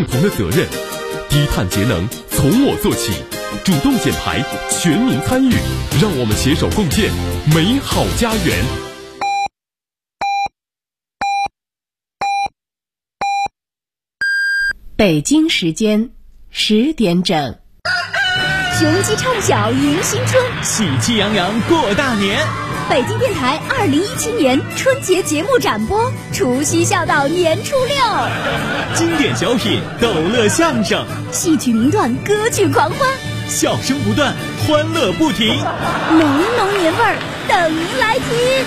共同的责任。低碳节能从我做起，主动减排，全民参与，让我们携手共建美好家园。 北京时间10点整。 雄鸡唱晓迎新春， 喜气洋洋过大年。 北京电台2017年春节节目展播，除夕笑到年初6。 经典小品，逗乐相声， 戏曲名段，歌剧狂欢， 笑声不断，欢乐不停， 浓浓年味儿等您来听。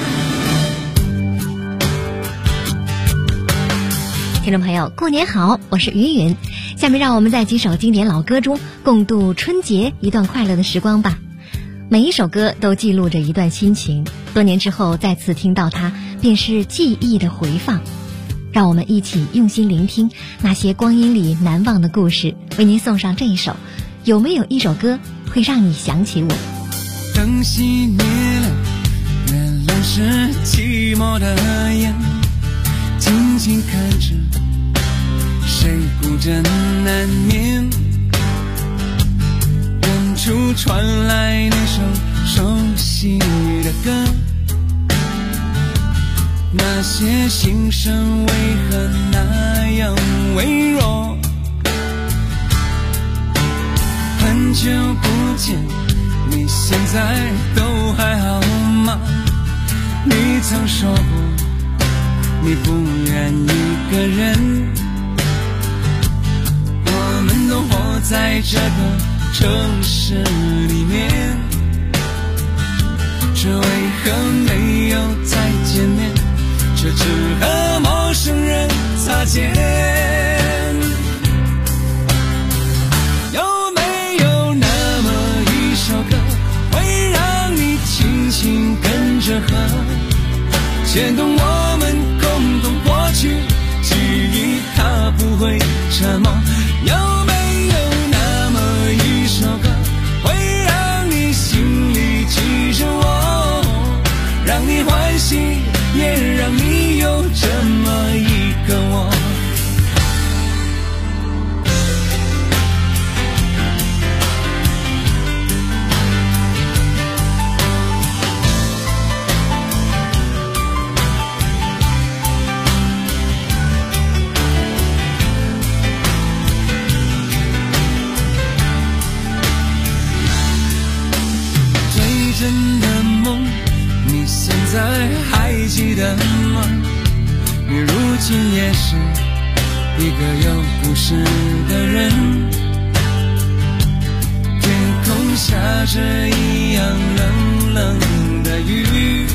听众朋友，过年好，我是云云。下面让我们在几首经典老歌中共度春节一段快乐的时光吧。每一首歌都记录着一段心情，多年之后再次听到它，便是记忆的回放。让我们一起用心聆听那些光阴里难忘的故事，为您送上这一首。有没有一首歌会让你想起我？ 灯熄灭了，月亮是寂寞的眼，静静看着谁孤枕难眠，远处传来那首熟悉的歌，那些心声为何那样微弱？很久不见，你现在都还好吗？你曾说过你不愿一个人，我们都活在这个城市里面，这为何没有再见面，却只和陌生人擦肩？有没有那么一首歌，会让你轻轻跟着和，牵动我们共同过去，记忆它不会沉默。有没有那么一首歌，会让你心里记着我，让你欢喜，也让你有这么一个我？真的梦，你现在还记得吗？你如今也是一个有故事的人，天空下着一样冷冷的雨，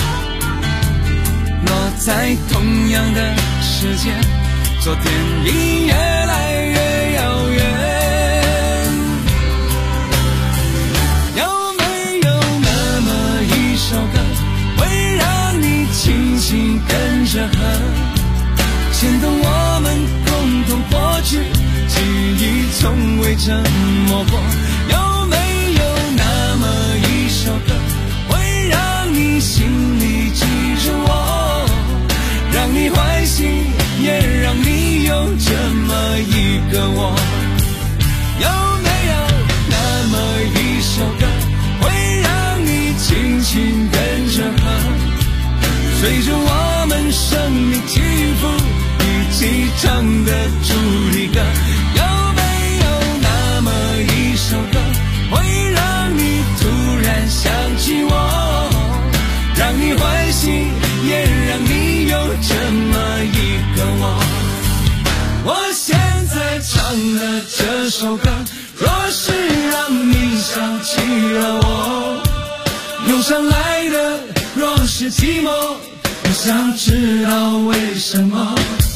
落在同样的时间，昨天已越来越遥远。轻轻跟着和，牵动我们共同过去，记忆从未沉默过。有没有那么一首歌，会让你心里记着我，让你欢喜，也让你有这么一个我？有没有那么一首歌，会让你轻轻跟着和，随着我们生命起伏一起唱的主题歌？有没有那么一首歌，会让你突然想起我，让你欢喜，也让你有这么一个我？我现在唱的这首歌，若是让你想起了我，涌上来的若是寂寞，我想知道为什么。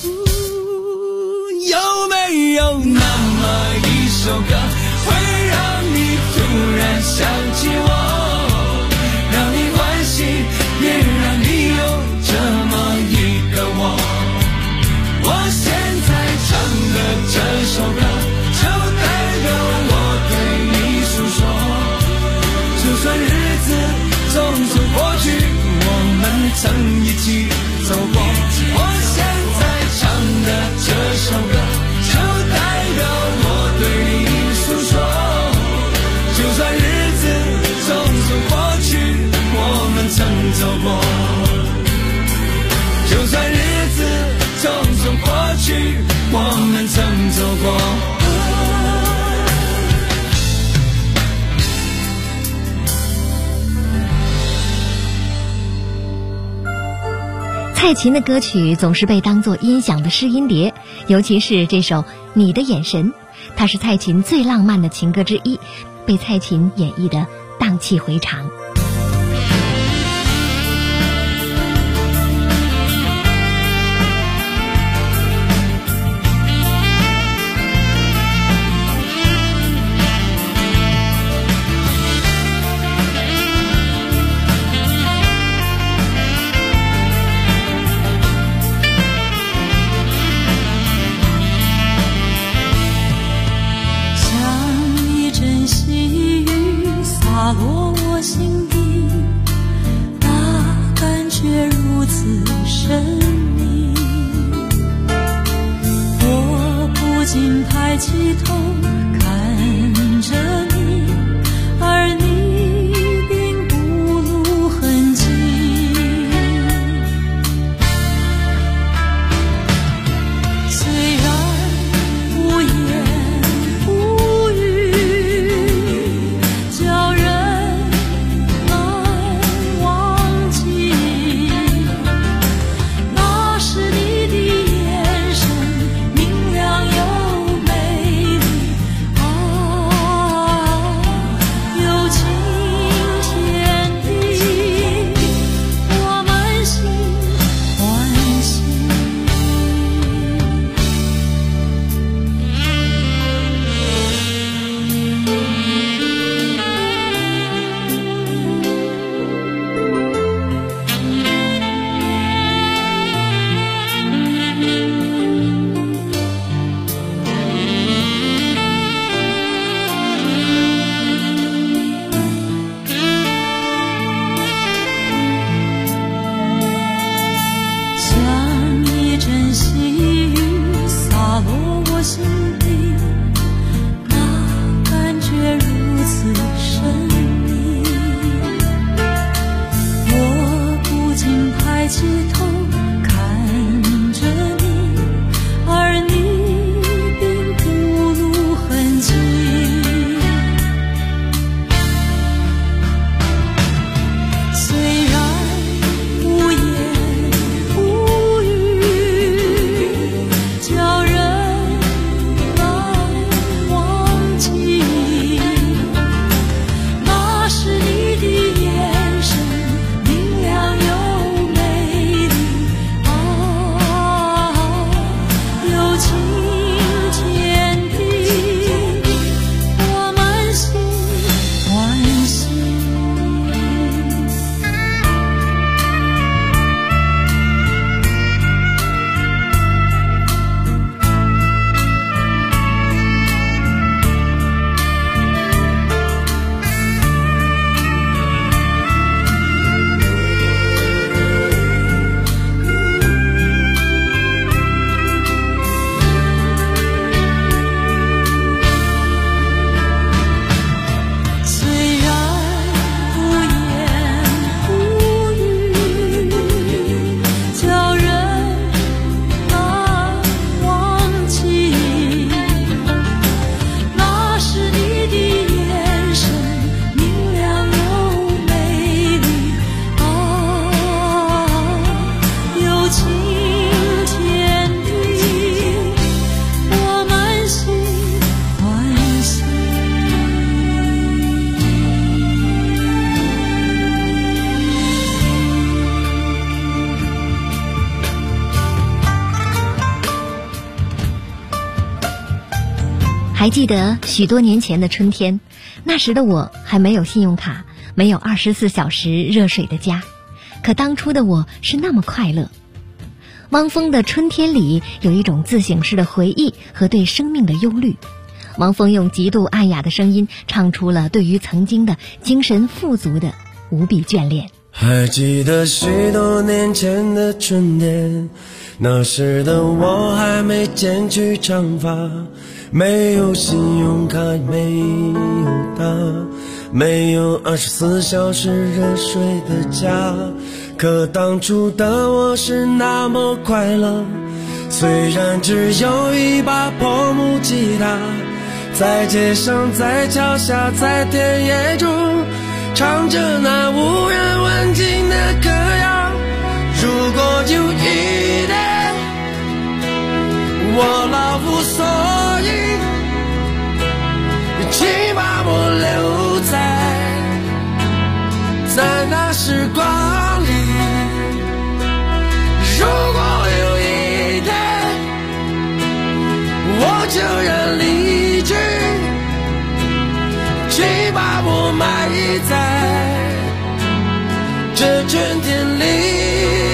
有没有那么一首歌，会让你突然想起我，让你欢喜，也让你有这么一个我？我现在唱的这首歌，就代表我对你诉说，就算日子匆匆过去，我们曾一起走过。我现在唱的这首歌，就代蔡琴的歌曲总是被当作音响的试音碟，尤其是这首《你的眼神》，它是蔡琴最浪漫的情歌之一，被蔡琴演绎得荡气回肠。 洒落我心底，那感觉如此神秘，我不禁抬起头看着你，而你并不露痕迹。虽然无言无语，叫人还记得许多年前的春天，那时的我还没有信用卡，没有24小时热水的家，可当初的我是那么快乐。汪峰的《春天》里有一种自省式的回忆和对生命的忧虑。汪峰用极度暗哑的声音唱出了对于曾经的精神富足的无比眷恋。 还记得许多年前的春天，那时的我还没剪去长发，没有信用卡，没有他，没有24小时热水的家，可当初的我是那么快乐。虽然只有一把破木吉他，在街上，在桥下，在田野中，唱着那无人问津的歌谣。 如果有一天我老无所依，请把我留在那时光里。如果有一天我就要离去，请把我埋在这春天里。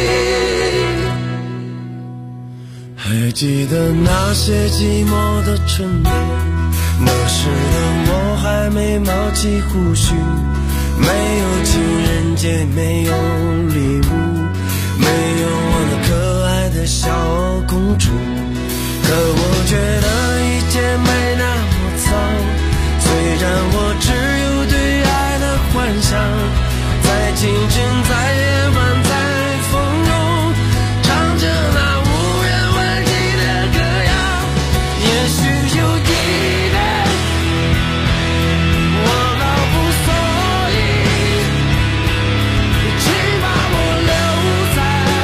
还记得那些寂寞的春天，那时的我还没冒起胡须，没有情人节，没有礼物，没有我那可爱的小公主。可我觉得一切没那么糟，虽然我只有对爱的幻想，在清晨，在夜晚，在风中，唱着那无人问起的歌谣。也许有一天我老无所依，请把我留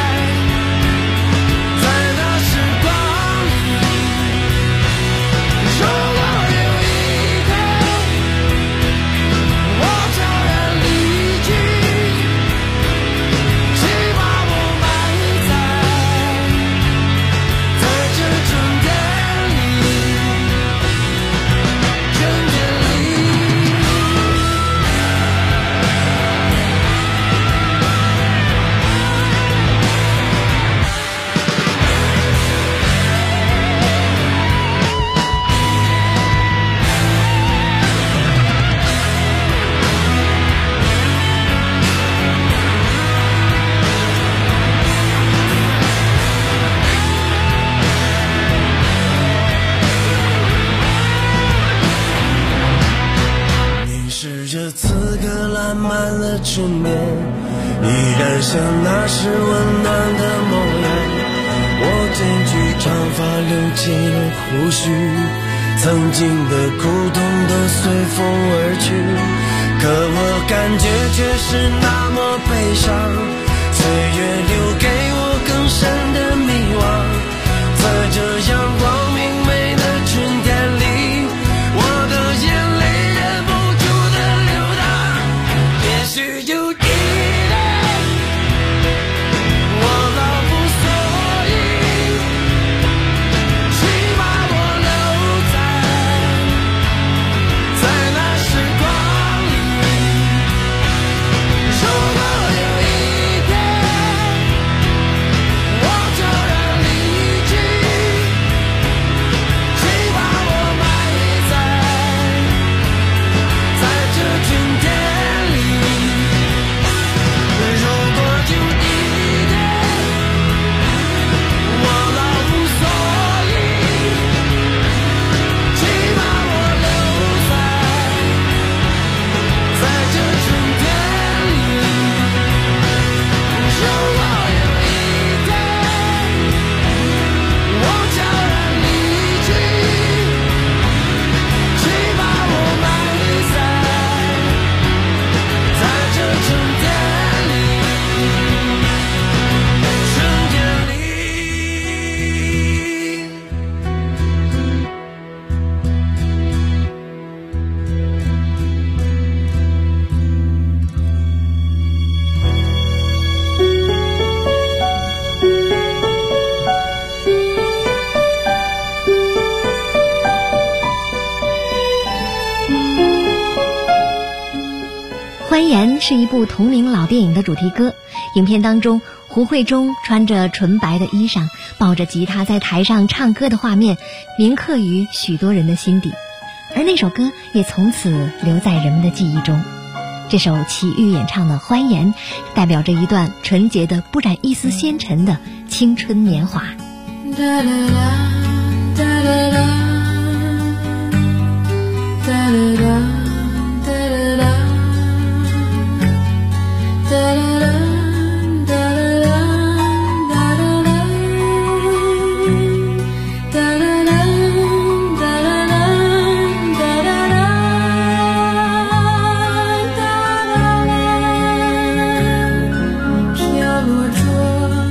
在那时光里。如果有一天我悄然离去，请把我埋在这春天里，春天里。凝视着此刻烂漫了春年，依然像那时温暖的模样。我剪去长发，留起了胡须，曾经的苦痛都随风而去，可我感觉却是那么悲伤。岁月留给我更深的迷惘，在这阳光明媚的春天里，我的眼泪忍不住的流淌。也许有一天我老无所依，请把我留在那时光里。如果有一天我悄然离去，请把我埋在这春天里。如果有一天我老无所依，请把我留在这春天里。如果有一天我悄然离去，请把我埋在这春天里，春天里。 欢颜是一部同名老电影的主题歌，影片当中胡慧中穿着纯白的衣裳，抱着吉他在台上唱歌的画面铭刻于许多人的心底，而那首歌也从此留在人们的记忆中。这首齐豫演唱的《欢颜》代表着一段纯洁的不染一丝纤尘的青春年华。 哒啦啦哒啦啦哒啦啦哒啦啦哒啦啦哒啦啦哒啦啦哒啦啦哒啦啦哒啦啦哒啦啦，飘落着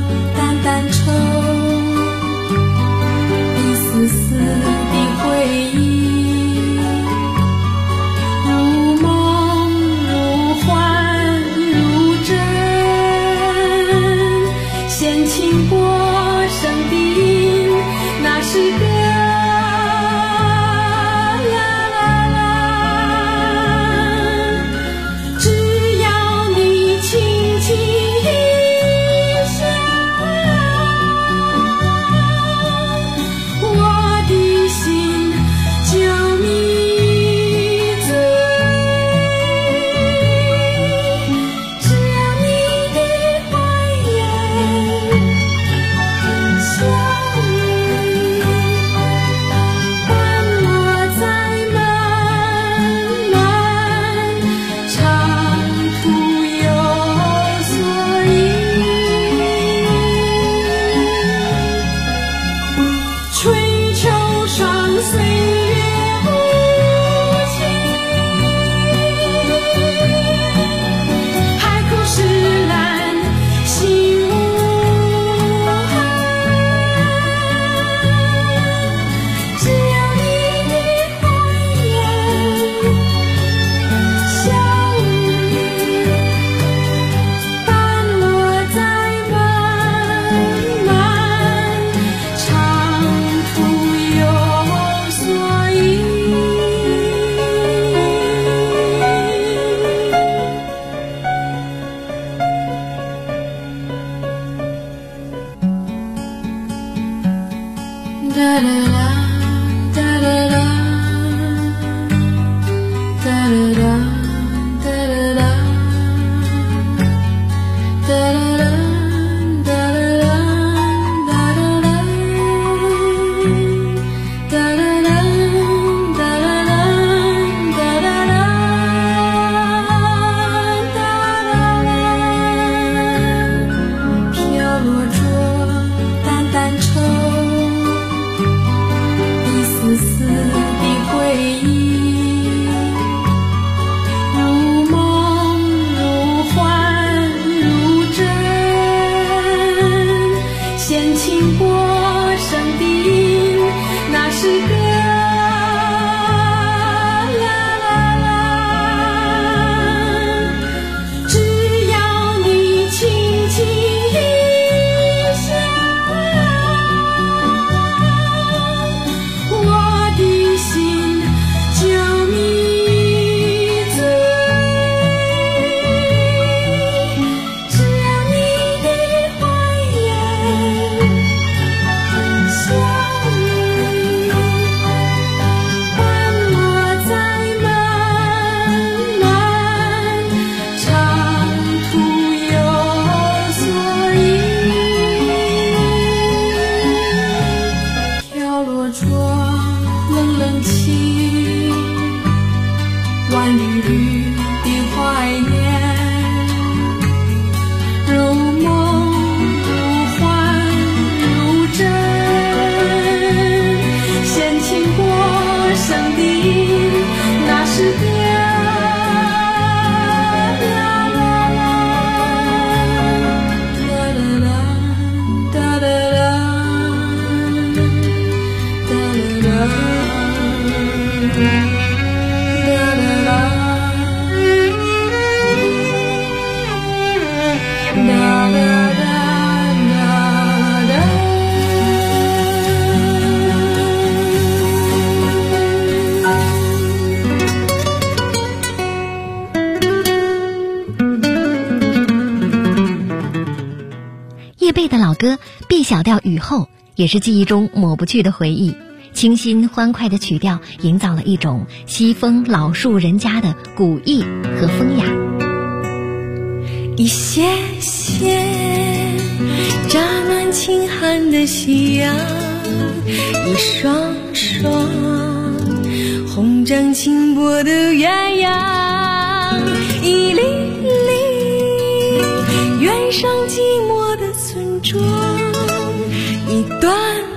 叶蓓的老歌《B 小调雨后》也是记忆中抹不去的回忆。清新欢快的曲调营造了一种西风老树人家的古意和风雅。 一些些乍暖轻寒的夕阳，一双双红掌轻薄的鸳鸯，一粒粒远上寂寞的村庄，一段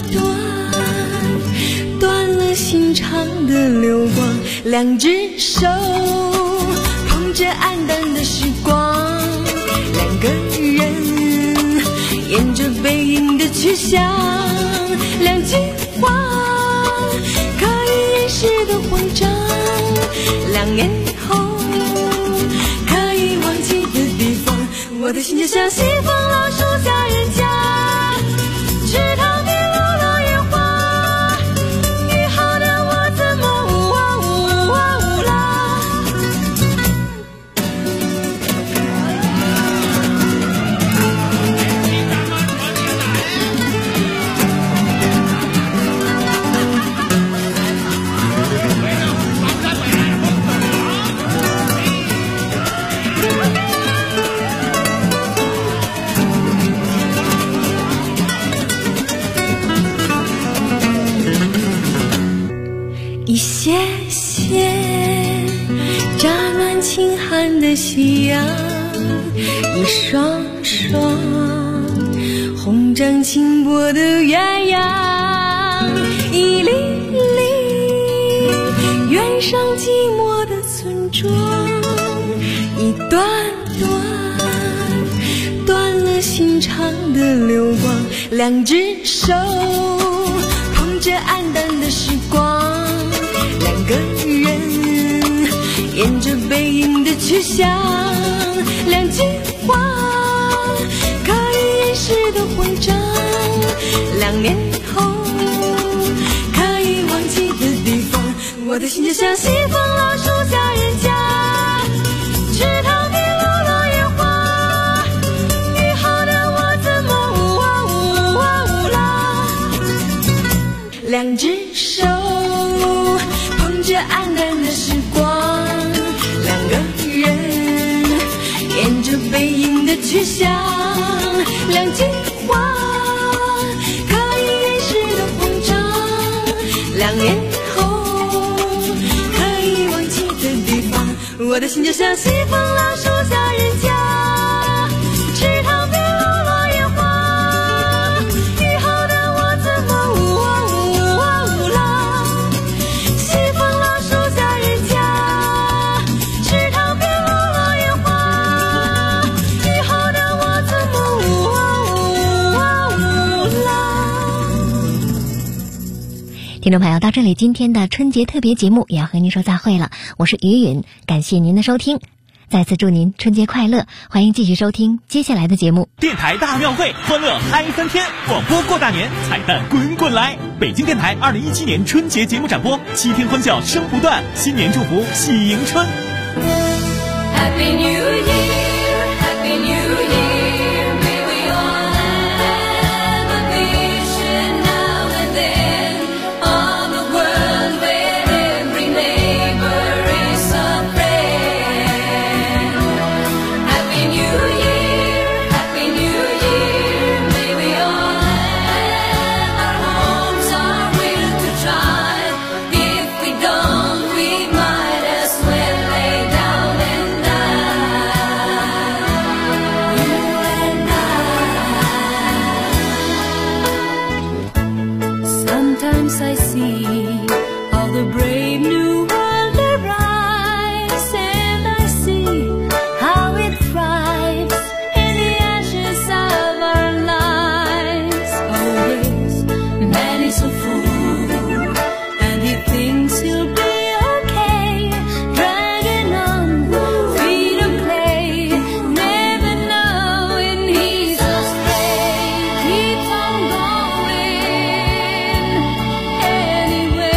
断了心肠的流光，两只手捧着黯淡的时光，两个人沿着背影的去向，两句话可以掩饰的慌张，两年后可以忘记的地方，我的心就像西风老树下人家，池塘边落了雨花，雨后的我怎么一些些乍暖轻寒的夕阳，一双双红掌轻薄的鸳鸯，一粒粒爱上寂寞的村庄，一段断了心肠的流光，两只手捧着黯淡的时光，两个人沿着背影的去向，两句话可以掩饰的慌张，2年后可以忘记的地方，我的心就像西风老树下人家，池塘边落落叶花，雨后的我怎么啦？两只手捧着黯淡的时光，两个人沿着背影的去向，两句话可以掩饰的慌张，2年后可以忘记的地方，我的心就像西风老树下人家，池塘边落落叶花，雨后的我怎么啦？西风老树下人家，池塘边落落叶花，雨后的我怎么啦？ 听众朋友，到这里今天的春节特别节目也要和您说再会了，我是于允，感谢您的收听，再次祝您春节快乐，欢迎继续收听接下来的节目。 电台大庙会，欢乐嗨3天，广播过大年，彩蛋滚滚来。北京电台2017年春节节目展播，7天欢笑声不断，新年祝福喜迎春。 Happy New Year, Happy New Year. May we all have a vision now and then of a world where every neighbor is a friend. Happy New Year, Happy New Year. May we all have our homes, our will to try. If we don't, we might as well lay down and die. You and I. Sometimes I see how the brave new world arrives, and I see how it thrives in the ashes of our lives. Oh yes, man is a fool, and he thinks he'll be okay, dragging on, free to play, never knowing he's astray. Keeps on going anyway.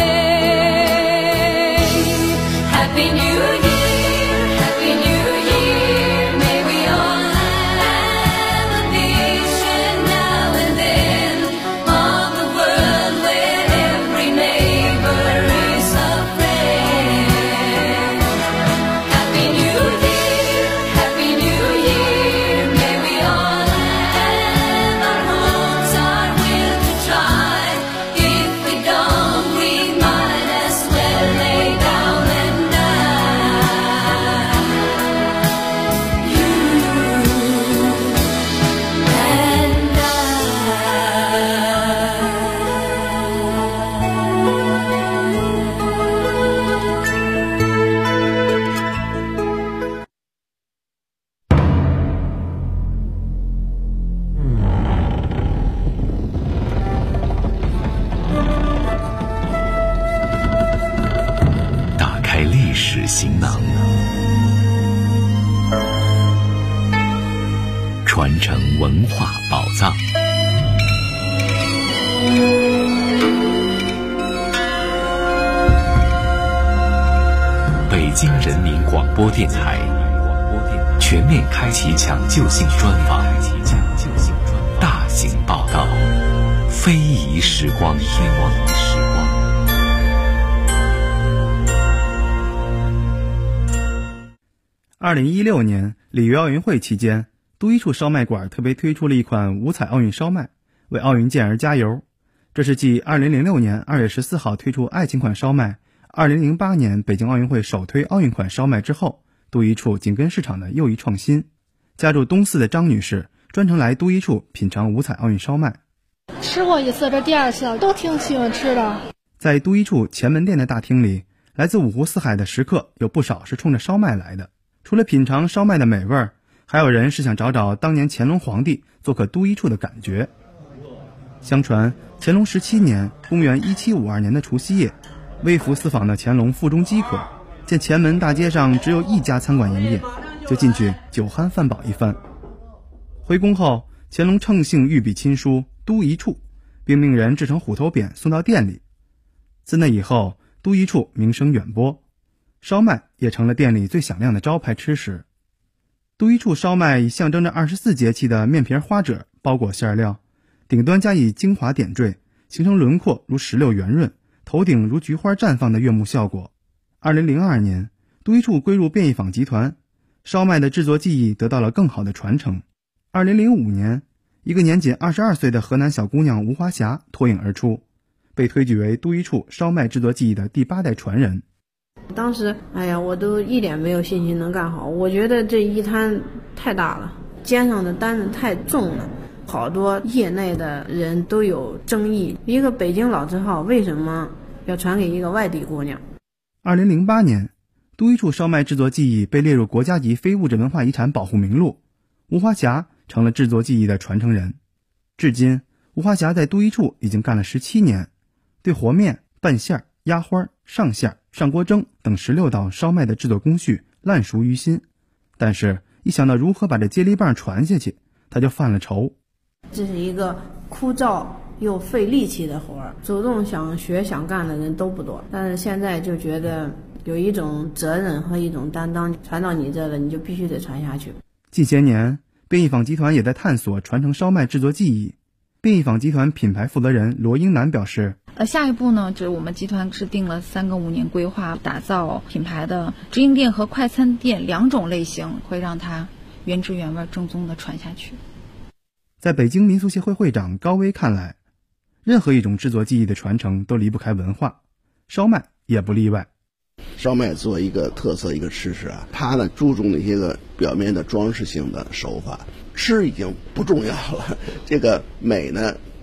Happy New Year, Happy New Year. May we all have a vision now and then of a world where every neighbor is a friend. Happy New Year, Happy New Year. May we all have our hopes, our will to try. If we don't, we might as well lay down and die. You and I. 打开历史行囊，传承文化宝藏。北京人民广播电台全面开启抢救性专访，大型报道，非遗时光。 2016年里约奥运会期间，都一处烧麦馆特别推出了一款五彩奥运烧麦，为奥运健儿加油。这是继2006年2月14号推出爱情款烧麦，2008年北京奥运会首推奥运款烧麦之后，都一处紧跟市场的又一创新。家住东四的张女士专程来都一处品尝五彩奥运烧麦。 吃过一次，这第2次，都挺喜欢吃的。 在都一处前门店的大厅里， 来自五湖四海的食客有不少是冲着烧麦来的。除了品尝烧麦的美味，还有人是想找找当年乾隆皇帝做客都一处的感觉。相传乾隆17年，公元1752年的除夕夜，微服私访的乾隆腹中饥渴，见前门大街上只有一家餐馆营业，就进去酒酣饭饱一番。回宫后，乾隆乘兴御笔亲书都一处，并命人制成虎头匾送到店里。自那以后，都一处名声远播，烧麦也成了店里最响亮的招牌吃食。都一处烧麦以象征着24节气的面皮花褶包裹馅料，顶端加以精华点缀，形成轮廓如石榴圆润，头顶如菊花绽放的悦目效果。2002年，都一处归入便宜坊集团，烧麦的制作技艺得到了更好的传承。2005年，一个年仅22岁的河南小姑娘吴华霞脱颖而出，被推举为都一处烧麦制作技艺的第8代传人。 当时我都一点没有信心能干好，我觉得这一摊太大了，肩上的担子太重了，好多业内的人都有争议，一个北京老字号为什么要传给一个外地姑娘。 2008年，都一处烧麦制作技艺被列入国家级非物质文化遗产保护名录，吴华霞成了制作技艺的传承人。至今，吴华霞在都一处已经干了17年，对和面、拌馅、压花、上馅、上锅蒸等16道烧麦的制作工序烂熟于心，但是一想到如何把这接力棒传下去，他就犯了愁。 这是一个枯燥又费力气的活儿，主动想学想干的人都不多，但是现在就觉得有一种责任和一种担当，传到你这了，你就必须得传下去。 近些年，便宜坊集团也在探索传承烧麦制作技艺。便宜坊集团品牌负责人罗英南表示， 下一步呢，就是我们集团制定了3个5年规划，打造品牌的直营店和快餐店2种类型，会让它原汁原味正宗的传下去。 在北京民俗协会会长高威看来，任何一种制作技艺的传承都离不开文化，烧麦也不例外。 烧麦做一个特色一个吃食它呢注重那些个表面的装饰性的手法，吃已经不重要了，这个美呢